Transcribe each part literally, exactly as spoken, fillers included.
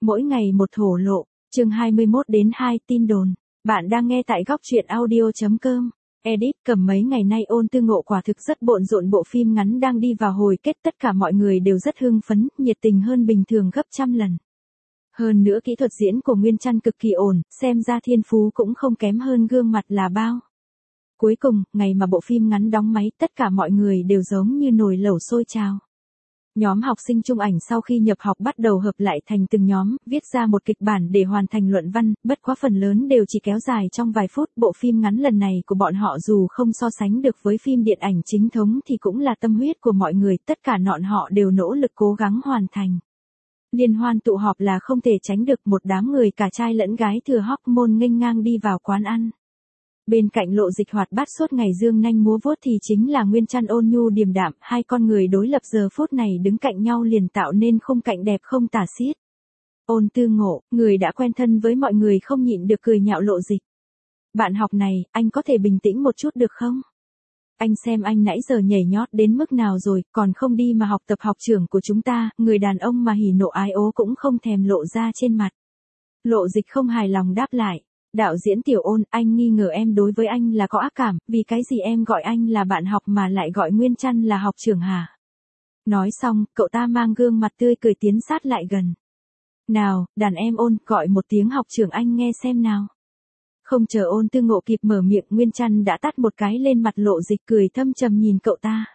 Mỗi ngày một thổ lộ, chương hai mươi mốt đến hai tin đồn. Bạn đang nghe tại góc truyện audio chấm com. Edit cầm mấy ngày nay Ôn Tư Ngộ quả thực rất bộn rộn, bộ phim ngắn đang đi vào hồi kết, tất cả mọi người đều rất hưng phấn, nhiệt tình hơn bình thường gấp trăm lần. Hơn nữa kỹ thuật diễn của Nguyên Trăn cực kỳ ổn, xem ra thiên phú cũng không kém hơn gương mặt là bao. Cuối cùng, ngày mà bộ phim ngắn đóng máy, tất cả mọi người đều giống như nồi lẩu sôi trào. Nhóm học sinh Trung ảnh sau khi nhập học bắt đầu hợp lại thành từng nhóm, viết ra một kịch bản để hoàn thành luận văn, bất quá phần lớn đều chỉ kéo dài trong vài phút. Bộ phim ngắn lần này của bọn họ dù không so sánh được với phim điện ảnh chính thống thì cũng là tâm huyết của mọi người, tất cả bọn họ đều nỗ lực cố gắng hoàn thành. Liên hoan tụ họp là không thể tránh được, một đám người cả trai lẫn gái thừa hormone nghênh ngang đi vào quán ăn. Bên cạnh Lộ Dịch hoạt bát suốt ngày dương nanh múa vuốt thì chính là Nguyên Trăn ôn nhu điềm đạm, hai con người đối lập giờ phút này đứng cạnh nhau liền tạo nên khung cảnh đẹp không tả xiết. Ôn Tư Ngộ, người đã quen thân với mọi người không nhịn được cười nhạo Lộ Dịch. Bạn học này, anh có thể bình tĩnh một chút được không? Anh xem anh nãy giờ nhảy nhót đến mức nào rồi, còn không đi mà học tập học trưởng của chúng ta, người đàn ông mà hỉ nộ ái ố cũng không thèm lộ ra trên mặt. Lộ Dịch không hài lòng đáp lại. Đạo diễn Tiểu Ôn, anh nghi ngờ em đối với anh là có ác cảm, vì cái gì em gọi anh là bạn học mà lại gọi Nguyên Trăn là học trưởng hả? Nói xong, cậu ta mang gương mặt tươi cười tiến sát lại gần. Nào, đàn em Ôn, gọi một tiếng học trưởng anh nghe xem nào. Không chờ Ôn Tư Ngộ kịp mở miệng, Nguyên Trăn đã tát một cái lên mặt Lộ Dịch, cười thâm trầm nhìn cậu ta.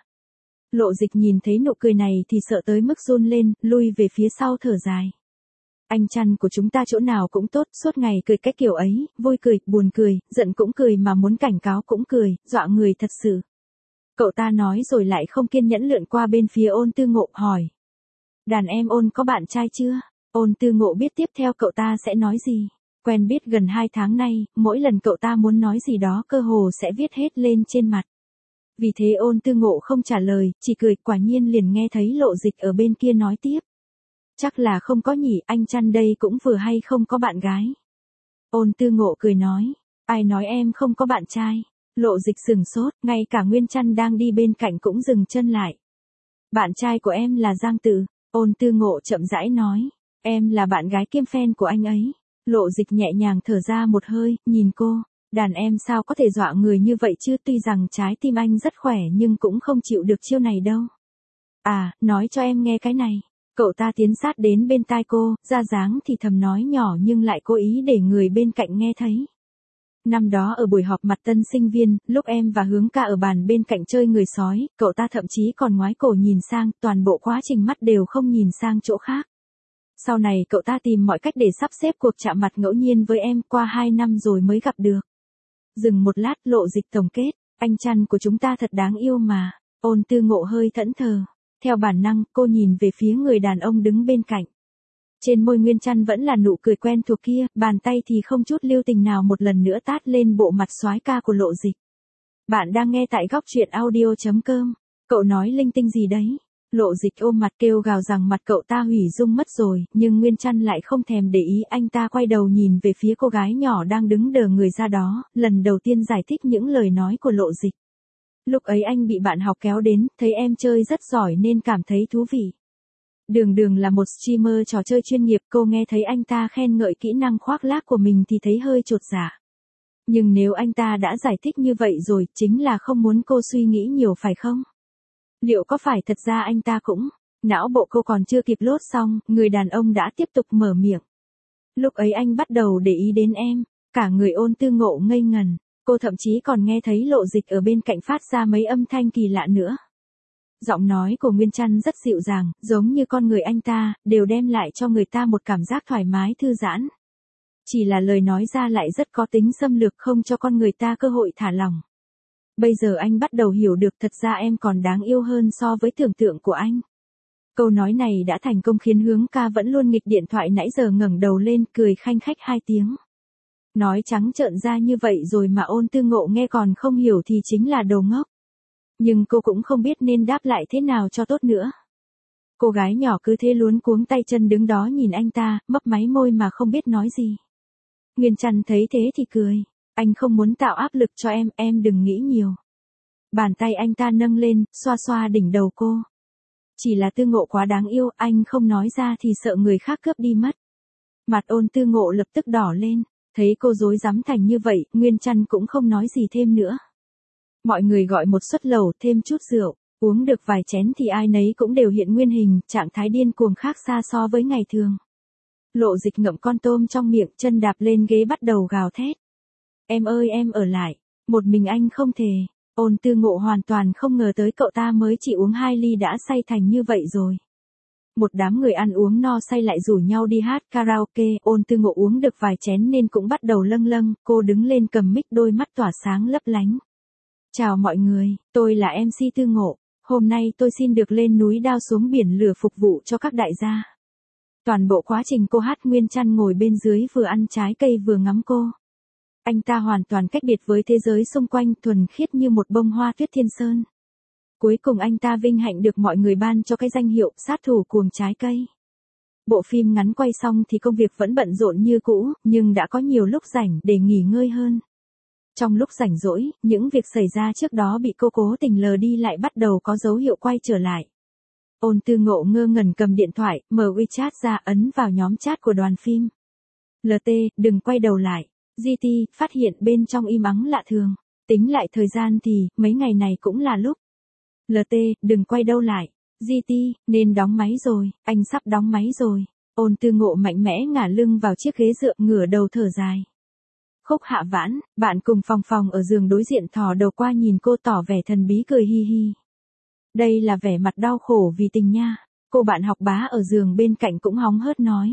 Lộ Dịch nhìn thấy nụ cười này thì sợ tới mức run lên, lui về phía sau thở dài. Anh Trăn của chúng ta chỗ nào cũng tốt, suốt ngày cười cái kiểu ấy, vui cười, buồn cười, giận cũng cười mà muốn cảnh cáo cũng cười, dọa người thật sự. Cậu ta nói rồi lại không kiên nhẫn lượn qua bên phía Ôn Tư Ngộ, hỏi. Đàn em Ôn có bạn trai chưa? Ôn Tư Ngộ biết tiếp theo cậu ta sẽ nói gì. Quen biết gần hai tháng nay, mỗi lần cậu ta muốn nói gì đó cơ hồ sẽ viết hết lên trên mặt. Vì thế Ôn Tư Ngộ không trả lời, chỉ cười, quả nhiên liền nghe thấy Lộ Dịch ở bên kia nói tiếp. Chắc là không có nhỉ, anh Trăn đây cũng vừa hay không có bạn gái. Ôn Tư Ngộ cười nói, ai nói em không có bạn trai? Lộ Dịch sừng sốt, ngay cả Nguyên Trăn đang đi bên cạnh cũng dừng chân lại. Bạn trai của em là Giang Tự, Ôn Tư Ngộ chậm rãi nói, em là bạn gái kiêm fan của anh ấy. Lộ Dịch nhẹ nhàng thở ra một hơi, nhìn cô, đàn em sao có thể dọa người như vậy chứ, tuy rằng trái tim anh rất khỏe nhưng cũng không chịu được chiêu này đâu. À, nói cho em nghe cái này. Cậu ta tiến sát đến bên tai cô, ra dáng thì thầm nói nhỏ nhưng lại cố ý để người bên cạnh nghe thấy. Năm đó ở buổi họp mặt tân sinh viên, lúc em và Hướng Ca ở bàn bên cạnh chơi người sói, cậu ta thậm chí còn ngoái cổ nhìn sang, toàn bộ quá trình mắt đều không nhìn sang chỗ khác. Sau này cậu ta tìm mọi cách để sắp xếp cuộc chạm mặt ngẫu nhiên với em, qua hai năm rồi mới gặp được. Dừng một lát, Lộ Dịch tổng kết, anh Trăn của chúng ta thật đáng yêu mà. Ôn Tư Ngộ hơi thẫn thờ. Theo bản năng, cô nhìn về phía người đàn ông đứng bên cạnh. Trên môi Nguyên Trăn vẫn là nụ cười quen thuộc kia, bàn tay thì không chút lưu tình nào một lần nữa tát lên bộ mặt soái ca của Lộ Dịch. Bạn đang nghe tại góc truyện audio chấm com. Cậu nói linh tinh gì đấy? Lộ Dịch ôm mặt kêu gào rằng mặt cậu ta hủy dung mất rồi, nhưng Nguyên Trăn lại không thèm để ý, anh ta quay đầu nhìn về phía cô gái nhỏ đang đứng đờ người ra đó, lần đầu tiên giải thích những lời nói của Lộ Dịch. Lúc ấy anh bị bạn học kéo đến, thấy em chơi rất giỏi nên cảm thấy thú vị. Đường Đường là một streamer trò chơi chuyên nghiệp, cô nghe thấy anh ta khen ngợi kỹ năng khoác lác của mình thì thấy hơi chột dạ. Nhưng nếu anh ta đã giải thích như vậy rồi, chính là không muốn cô suy nghĩ nhiều phải không? Liệu có phải thật ra anh ta cũng... Não bộ cô còn chưa kịp lốt xong, người đàn ông đã tiếp tục mở miệng. Lúc ấy anh bắt đầu để ý đến em, cả người Ôn Tư Ngộ ngây ngần. Cô thậm chí còn nghe thấy Lộ Dịch ở bên cạnh phát ra mấy âm thanh kỳ lạ nữa. Giọng nói của Nguyên Trăn rất dịu dàng, giống như con người anh ta, đều đem lại cho người ta một cảm giác thoải mái thư giãn. Chỉ là lời nói ra lại rất có tính xâm lược, không cho con người ta cơ hội thả lỏng. Bây giờ anh bắt đầu hiểu được thật ra em còn đáng yêu hơn so với tưởng tượng của anh. Câu nói này đã thành công khiến Hướng Ca vẫn luôn nghịch điện thoại nãy giờ ngẩng đầu lên, cười khanh khách hai tiếng. Nói trắng trợn ra như vậy rồi mà Ôn Tư Ngộ nghe còn không hiểu thì chính là đồ ngốc. Nhưng cô cũng không biết nên đáp lại thế nào cho tốt nữa. Cô gái nhỏ cứ thế luống cuống tay chân đứng đó nhìn anh ta, mấp máy môi mà không biết nói gì. Nguyên Trăn thấy thế thì cười. Anh không muốn tạo áp lực cho em, em đừng nghĩ nhiều. Bàn tay anh ta nâng lên, xoa xoa đỉnh đầu cô. Chỉ là Tư Ngộ quá đáng yêu, anh không nói ra thì sợ người khác cướp đi mất. Mặt Ôn Tư Ngộ lập tức đỏ lên, thấy cô rối rắm thành như vậy, Nguyên Trăn cũng không nói gì thêm nữa. Mọi người gọi một suất lẩu thêm chút rượu, uống được vài chén thì ai nấy cũng đều hiện nguyên hình, trạng thái điên cuồng khác xa so với ngày thường. Lộ Dịch ngậm con tôm trong miệng, chân đạp lên ghế bắt đầu gào thét. Em ơi em ở lại, một mình anh không thể. Ôn Tư Ngộ hoàn toàn không ngờ tới cậu ta mới chỉ uống hai ly đã say thành như vậy rồi. Một đám người ăn uống no say lại rủ nhau đi hát karaoke, Ôn Tư Ngộ uống được vài chén nên cũng bắt đầu lâng lâng, cô đứng lên cầm mic đôi mắt tỏa sáng lấp lánh. Chào mọi người, tôi là em xê Tư Ngộ, hôm nay tôi xin được lên núi đao xuống biển lửa phục vụ cho các đại gia. Toàn bộ quá trình cô hát, Nguyên Trăn ngồi bên dưới vừa ăn trái cây vừa ngắm cô. Anh ta hoàn toàn cách biệt với thế giới xung quanh, thuần khiết như một bông hoa tuyết thiên sơn. Cuối cùng anh ta vinh hạnh được mọi người ban cho cái danh hiệu sát thủ cuồng trái cây. Bộ phim ngắn quay xong thì công việc vẫn bận rộn như cũ, nhưng đã có nhiều lúc rảnh để nghỉ ngơi hơn. Trong lúc rảnh rỗi, những việc xảy ra trước đó bị cô cố tình lờ đi lại bắt đầu có dấu hiệu quay trở lại. Ôn Tư Ngộ ngơ ngẩn cầm điện thoại, mở WeChat ra, ấn vào nhóm chat của đoàn phim. lờ tê, đừng quay đầu lại. giê tê, phát hiện bên trong im ắng lạ thường. Tính lại thời gian thì, mấy ngày này cũng là lúc. lờ tê, đừng quay đâu lại. giê tê, nên đóng máy rồi, anh sắp đóng máy rồi. Ôn Tư Ngộ mạnh mẽ ngả lưng vào chiếc ghế dựa, ngửa đầu thở dài. Khúc Hạ Vãn, bạn cùng phòng phòng ở giường đối diện thò đầu qua nhìn cô tỏ vẻ thần bí cười hi hi. Đây là vẻ mặt đau khổ vì tình nha. Cô bạn học bá ở giường bên cạnh cũng hóng hớt nói.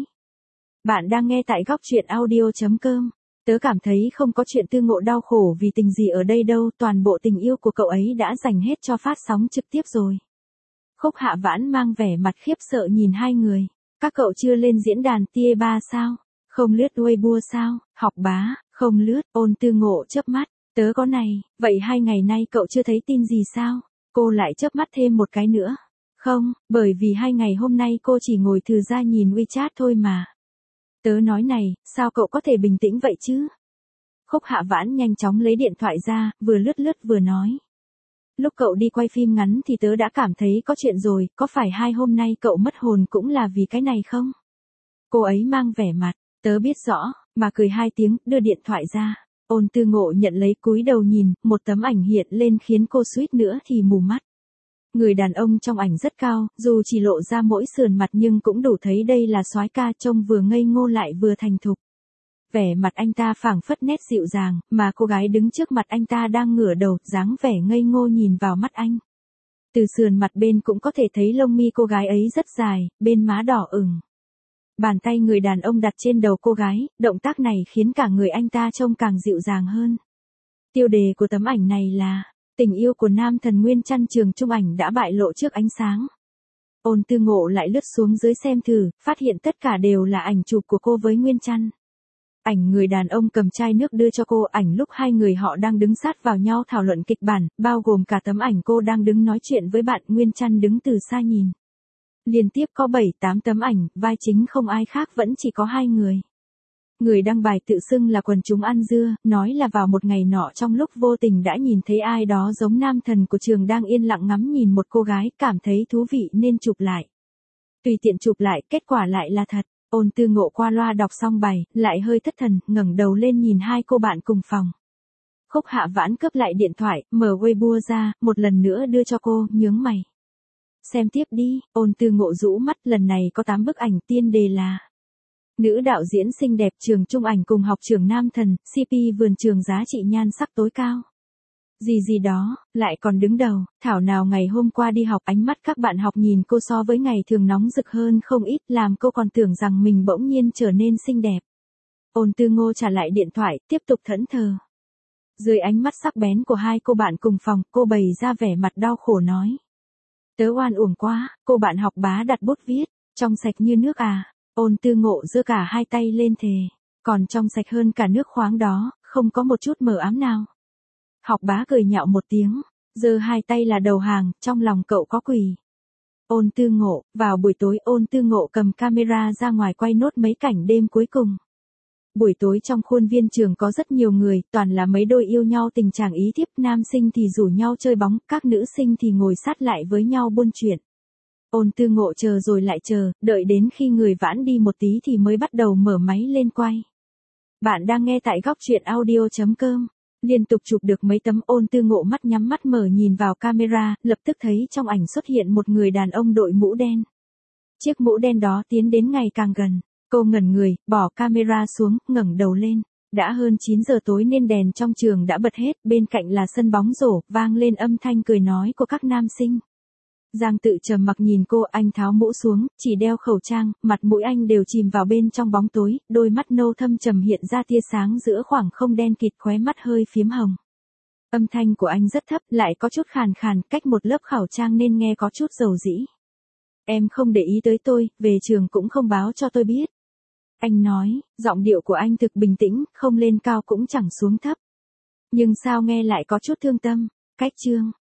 Bạn đang nghe tại góc truyện audio chấm com. Tớ cảm thấy không có chuyện Tư Ngộ đau khổ vì tình gì ở đây đâu, toàn bộ tình yêu của cậu ấy đã dành hết cho phát sóng trực tiếp rồi. Khúc Hạ Vãn mang vẻ mặt khiếp sợ nhìn hai người. Các cậu chưa lên diễn đàn Tia ba sao? Không lướt Weibo sao? Học bá, không lướt. Ôn Tư Ngộ chớp mắt. Tớ có này, vậy hai ngày nay cậu chưa thấy tin gì sao? Cô lại chớp mắt thêm một cái nữa. Không, bởi vì hai ngày hôm nay cô chỉ ngồi thừ ra nhìn WeChat thôi mà. Tớ nói này, sao cậu có thể bình tĩnh vậy chứ? Khúc Hạ Vãn nhanh chóng lấy điện thoại ra, vừa lướt lướt vừa nói. Lúc cậu đi quay phim ngắn thì tớ đã cảm thấy có chuyện rồi, có phải hai hôm nay cậu mất hồn cũng là vì cái này không? Cô ấy mang vẻ mặt, tớ biết rõ, mà cười hai tiếng, đưa điện thoại ra. Ôn Tư Ngộ nhận lấy, cúi đầu nhìn, một tấm ảnh hiện lên khiến cô suýt nữa thì mù mắt. Người đàn ông trong ảnh rất cao, dù chỉ lộ ra mỗi sườn mặt nhưng cũng đủ thấy đây là soái ca, trông vừa ngây ngô lại vừa thành thục. Vẻ mặt anh ta phảng phất nét dịu dàng, mà cô gái đứng trước mặt anh ta đang ngửa đầu, dáng vẻ ngây ngô nhìn vào mắt anh. Từ sườn mặt bên cũng có thể thấy lông mi cô gái ấy rất dài, bên má đỏ ửng. Bàn tay người đàn ông đặt trên đầu cô gái, động tác này khiến cả người anh ta trông càng dịu dàng hơn. Tiêu đề của tấm ảnh này là tình yêu của nam thần Nguyên Trăn Trường Trung ảnh đã bại lộ trước ánh sáng. Ôn Tư Ngộ lại lướt xuống dưới xem thử, phát hiện tất cả đều là ảnh chụp của cô với Nguyên Trăn. Ảnh người đàn ông cầm chai nước đưa cho cô, ảnh lúc hai người họ đang đứng sát vào nhau thảo luận kịch bản, bao gồm cả tấm ảnh cô đang đứng nói chuyện với bạn, Nguyên Trăn đứng từ xa nhìn. Liên tiếp có bảy tám tấm ảnh, vai chính không ai khác vẫn chỉ có hai người. Người đăng bài tự xưng là quần chúng ăn dưa, nói là vào một ngày nọ trong lúc vô tình đã nhìn thấy ai đó giống nam thần của trường đang yên lặng ngắm nhìn một cô gái, cảm thấy thú vị nên chụp lại. Tùy tiện chụp lại, kết quả lại là thật. Ôn Tư Ngộ qua loa đọc xong bài, lại hơi thất thần, ngẩng đầu lên nhìn hai cô bạn cùng phòng. Khúc Hạ Vãn cướp lại điện thoại, mở Weibo ra, một lần nữa đưa cho cô, nhướng mày. Xem tiếp đi. Ôn Tư Ngộ rũ mắt, lần này có tám bức ảnh, tiên đề là nữ đạo diễn xinh đẹp Trường Trung ảnh cùng học trưởng nam thần, xê pê vườn trường giá trị nhan sắc tối cao. Gì gì đó, lại còn đứng đầu, thảo nào ngày hôm qua đi học ánh mắt các bạn học nhìn cô so với ngày thường nóng rực hơn không ít, làm cô còn tưởng rằng mình bỗng nhiên trở nên xinh đẹp. Ôn Tư Ngộ trả lại điện thoại, tiếp tục thẫn thờ. Dưới ánh mắt sắc bén của hai cô bạn cùng phòng, cô bày ra vẻ mặt đau khổ nói. Tớ oan uổng quá, cô bạn học bá đặt bút viết, trong sạch như nước à. Ôn Tư Ngộ giơ cả hai tay lên thề, còn trong sạch hơn cả nước khoáng đó, không có một chút mờ ám nào. Học bá cười nhạo một tiếng, giơ hai tay là đầu hàng, trong lòng cậu có quỷ. Ôn Tư Ngộ, vào buổi tối Ôn Tư Ngộ cầm camera ra ngoài quay nốt mấy cảnh đêm cuối cùng. Buổi tối trong khuôn viên trường có rất nhiều người, toàn là mấy đôi yêu nhau tình trạng ý thiếp, nam sinh thì rủ nhau chơi bóng, các nữ sinh thì ngồi sát lại với nhau buôn chuyện. Ôn Tư Ngộ chờ rồi lại chờ, đợi đến khi người vãn đi một tí thì mới bắt đầu mở máy lên quay. Bạn đang nghe tại góc truyện audio.com. Liên tục chụp được mấy tấm, Ôn Tư Ngộ mắt nhắm mắt mở nhìn vào camera, lập tức thấy trong ảnh xuất hiện một người đàn ông đội mũ đen. Chiếc mũ đen đó tiến đến ngày càng gần. Cô ngẩn người, bỏ camera xuống, ngẩng đầu lên. Đã hơn chín giờ tối nên đèn trong trường đã bật hết, bên cạnh là sân bóng rổ, vang lên âm thanh cười nói của các nam sinh. Giang Tự trầm mặc nhìn cô, anh tháo mũ xuống, chỉ đeo khẩu trang, mặt mũi anh đều chìm vào bên trong bóng tối, đôi mắt nâu thâm trầm hiện ra tia sáng giữa khoảng không đen kịt, khóe mắt hơi phiếm hồng. Âm thanh của anh rất thấp, lại có chút khàn khàn, cách một lớp khẩu trang nên nghe có chút dầu dĩ. Em không để ý tới tôi, về trường cũng không báo cho tôi biết. Anh nói, giọng điệu của anh thực bình tĩnh, không lên cao cũng chẳng xuống thấp. Nhưng sao nghe lại có chút thương tâm. Cách chương.